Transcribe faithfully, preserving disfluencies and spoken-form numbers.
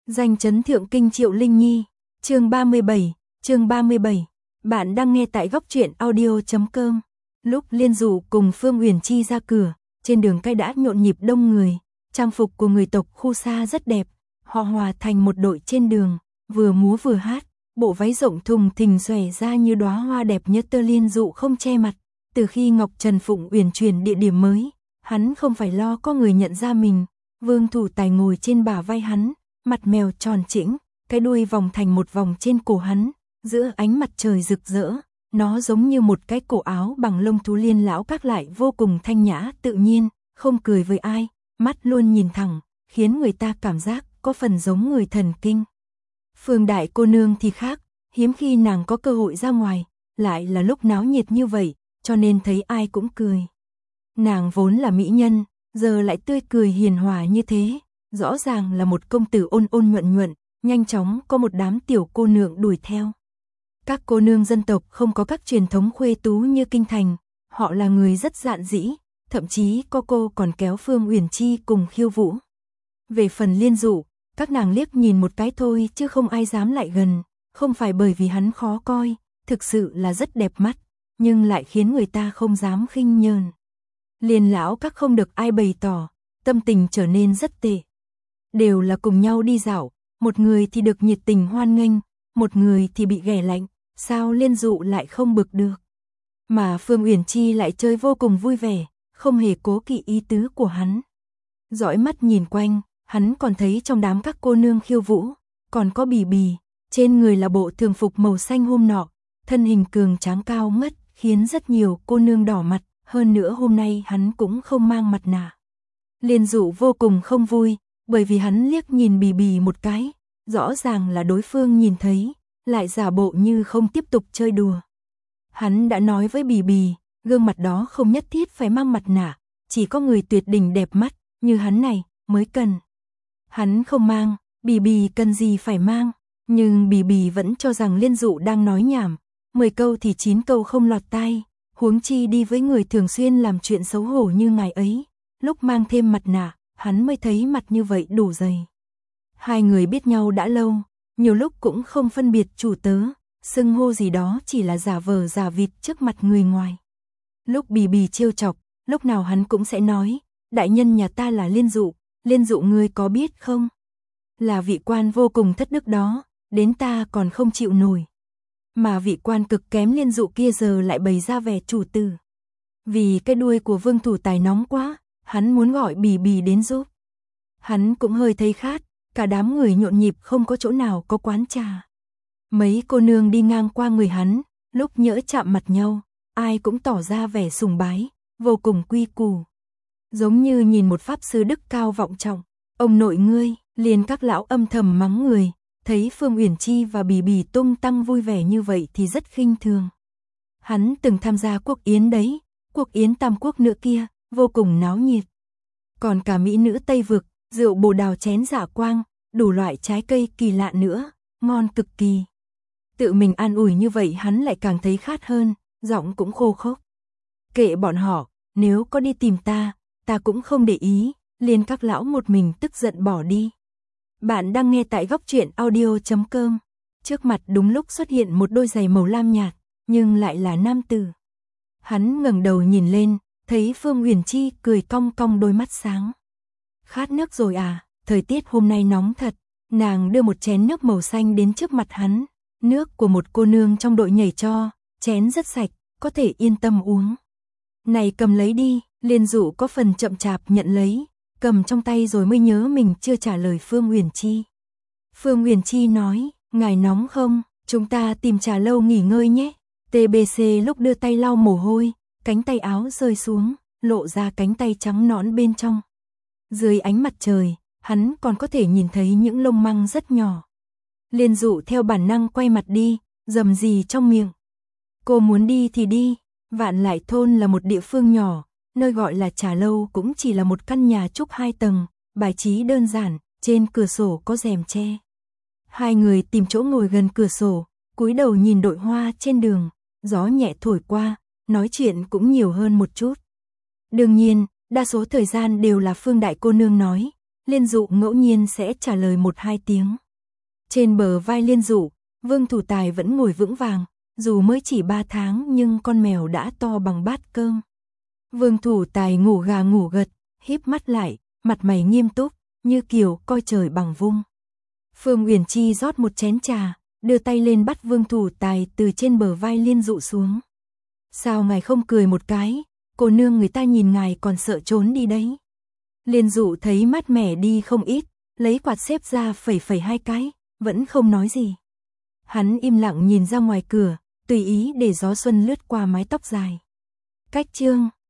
Danh chấn thượng kinh Triệu Linh Nhi, chương ba mươi bảy, chương ba mươi bảy. Bạn đang nghe tại góc truyện audio chấm com. Lúc Liên Dụ cùng Phương Uyển Chi ra cửa, trên đường cái đã nhộn nhịp đông người, trang phục của người tộc khu xa rất đẹp, họ hòa thành một đội trên đường, vừa múa vừa hát, bộ váy rộng thùng thình xòe ra như đóa hoa đẹp nhất. Tơ Liên Dụ không che mặt, từ khi Ngọc Trần Phụng Uyển chuyển địa điểm mới, hắn không phải lo có người nhận ra mình. Vương Thủ Tài ngồi trên bả vai hắn, mặt mèo tròn chỉnh, cái đuôi vòng thành một vòng trên cổ hắn, giữa ánh mặt trời rực rỡ, nó giống như một cái cổ áo bằng lông thú. Liên lão các lại vô cùng thanh nhã tự nhiên, không cười với ai, mắt luôn nhìn thẳng, khiến người ta cảm giác có phần giống người thần kinh. Phương đại cô nương thì khác, hiếm khi nàng có cơ hội ra ngoài, lại là lúc náo nhiệt như vậy, cho nên thấy ai cũng cười. Nàng vốn là mỹ nhân, giờ lại tươi cười hiền hòa như thế, rõ ràng là một công tử ôn ôn nhuận nhuận, nhanh chóng có một đám tiểu cô nương đuổi theo. Các cô nương dân tộc không có các truyền thống khuê tú như kinh thành, họ là người rất dạn dĩ, thậm chí có cô còn kéo Phương Uyển Chi cùng khiêu vũ. Về phần Liên Dụ, các nàng liếc nhìn một cái thôi chứ không ai dám lại gần, không phải bởi vì hắn khó coi, thực sự là rất đẹp mắt, nhưng lại khiến người ta không dám khinh nhờn. Liên lão các không được ai bày tỏ, tâm tình trở nên rất tệ. Đều là cùng nhau đi dạo, một người thì được nhiệt tình hoan nghênh, một người thì bị ghẻ lạnh, sao Liên Dụ lại không bực được. Mà Phương Uyển Chi lại chơi vô cùng vui vẻ, không hề cố kỵ ý tứ của hắn. Dõi mắt nhìn quanh, hắn còn thấy trong đám các cô nương khiêu vũ, còn có Bì Bì, trên người là bộ thường phục màu xanh hôm nọ, thân hình cường tráng cao ngất, khiến rất nhiều cô nương đỏ mặt, hơn nữa hôm nay hắn cũng không mang mặt nạ. Liên Dụ vô cùng không vui, bởi vì hắn liếc nhìn Bì Bì một cái, rõ ràng là đối phương nhìn thấy, lại giả bộ như không tiếp tục chơi đùa. Hắn đã nói với Bì Bì, gương mặt đó không nhất thiết phải mang mặt nạ, chỉ có người tuyệt đỉnh đẹp mắt, như hắn này, mới cần. Hắn không mang, Bì Bì cần gì phải mang, nhưng Bì Bì vẫn cho rằng Liên Dụ đang nói nhảm, mười câu thì chín câu không lọt tai, huống chi đi với người thường xuyên làm chuyện xấu hổ như ngài ấy, lúc mang thêm mặt nạ, hắn mới thấy mặt như vậy đủ dày. Hai người biết nhau đã lâu, nhiều lúc cũng không phân biệt chủ tớ, xưng hô gì đó chỉ là giả vờ giả vịt trước mặt người ngoài. Lúc Bì Bì trêu chọc, lúc nào hắn cũng sẽ nói, đại nhân nhà ta là Liên Dụ, Liên Dụ ngươi có biết không? Là vị quan vô cùng thất đức đó, đến ta còn không chịu nổi. Mà vị quan cực kém Liên Dụ kia giờ lại bày ra vẻ chủ tử. Vì cái đuôi của Vương Thủ Tài nóng quá, hắn muốn gọi Bì Bì đến giúp. Hắn cũng hơi thấy khát, cả đám người nhộn nhịp không có chỗ nào có quán trà. Mấy cô nương đi ngang qua người hắn, lúc nhỡ chạm mặt nhau, ai cũng tỏ ra vẻ sùng bái, vô cùng quy củ. Giống như nhìn một pháp sư đức cao vọng trọng, ông nội ngươi, liền các lão âm thầm mắng người, thấy Phương Uyển Chi và Bì Bì tung tăng vui vẻ như vậy thì rất khinh thường. Hắn từng tham gia quốc yến đấy, cuộc yến Tam Quốc nữa kia, vô cùng náo nhiệt. Còn cả mỹ nữ Tây Vực, rượu bồ đào chén dạ quang, đủ loại trái cây kỳ lạ nữa, ngon cực kỳ. Tự mình an ủi như vậy hắn lại càng thấy khát hơn, giọng cũng khô khốc. Kệ bọn họ, nếu có đi tìm ta, ta cũng không để ý, liền các lão một mình tức giận bỏ đi. Bạn đang nghe tại góc truyện audio chấm com. Trước mặt đúng lúc xuất hiện một đôi giày màu lam nhạt, nhưng lại là nam tử. Hắn ngẩng đầu nhìn lên, thấy Phương Uyển Chi cười cong cong đôi mắt sáng. Khát nước rồi à, thời tiết hôm nay nóng thật. Nàng đưa một chén nước màu xanh đến trước mặt hắn, nước của một cô nương trong đội nhảy cho, chén rất sạch, có thể yên tâm uống. Này cầm lấy đi, Liên Dụ có phần chậm chạp nhận lấy, cầm trong tay rồi mới nhớ mình chưa trả lời Phương Uyển Chi. Phương Uyển Chi nói, ngài nóng không, chúng ta tìm trà lâu nghỉ ngơi nhé. tê bê xê lúc đưa tay lau mồ hôi, cánh tay áo rơi xuống, lộ ra cánh tay trắng nõn bên trong. Dưới ánh mặt trời, hắn còn có thể nhìn thấy những lông măng rất nhỏ. Liên Dụ theo bản năng quay mặt đi, rầm rì trong miệng. Cô muốn đi thì đi, Vạn Lại thôn là một địa phương nhỏ, nơi gọi là trà lâu cũng chỉ là một căn nhà trúc hai tầng, bài trí đơn giản, trên cửa sổ có rèm tre. Hai người tìm chỗ ngồi gần cửa sổ, cúi đầu nhìn đội hoa trên đường, gió nhẹ thổi qua, nói chuyện cũng nhiều hơn một chút. Đương nhiên, đa số thời gian đều là Phương đại cô nương nói, Liên Dụ ngẫu nhiên sẽ trả lời một hai tiếng. Trên bờ vai Liên Dụ, Vương Thủ Tài vẫn ngồi vững vàng, dù mới chỉ ba tháng nhưng con mèo đã to bằng bát cơm. Vương Thủ Tài ngủ gà ngủ gật, híp mắt lại, mặt mày nghiêm túc, như kiểu coi trời bằng vung. Phương Uyển Chi rót một chén trà, đưa tay lên bắt Vương Thủ Tài từ trên bờ vai Liên Dụ xuống. Sao ngài không cười một cái, cô nương người ta nhìn ngài còn sợ trốn đi đấy. Liên Dụ thấy mát mẻ đi không ít, lấy quạt xếp ra phẩy phẩy hai cái, vẫn không nói gì. Hắn im lặng nhìn ra ngoài cửa, tùy ý để gió xuân lướt qua mái tóc dài. Cách chương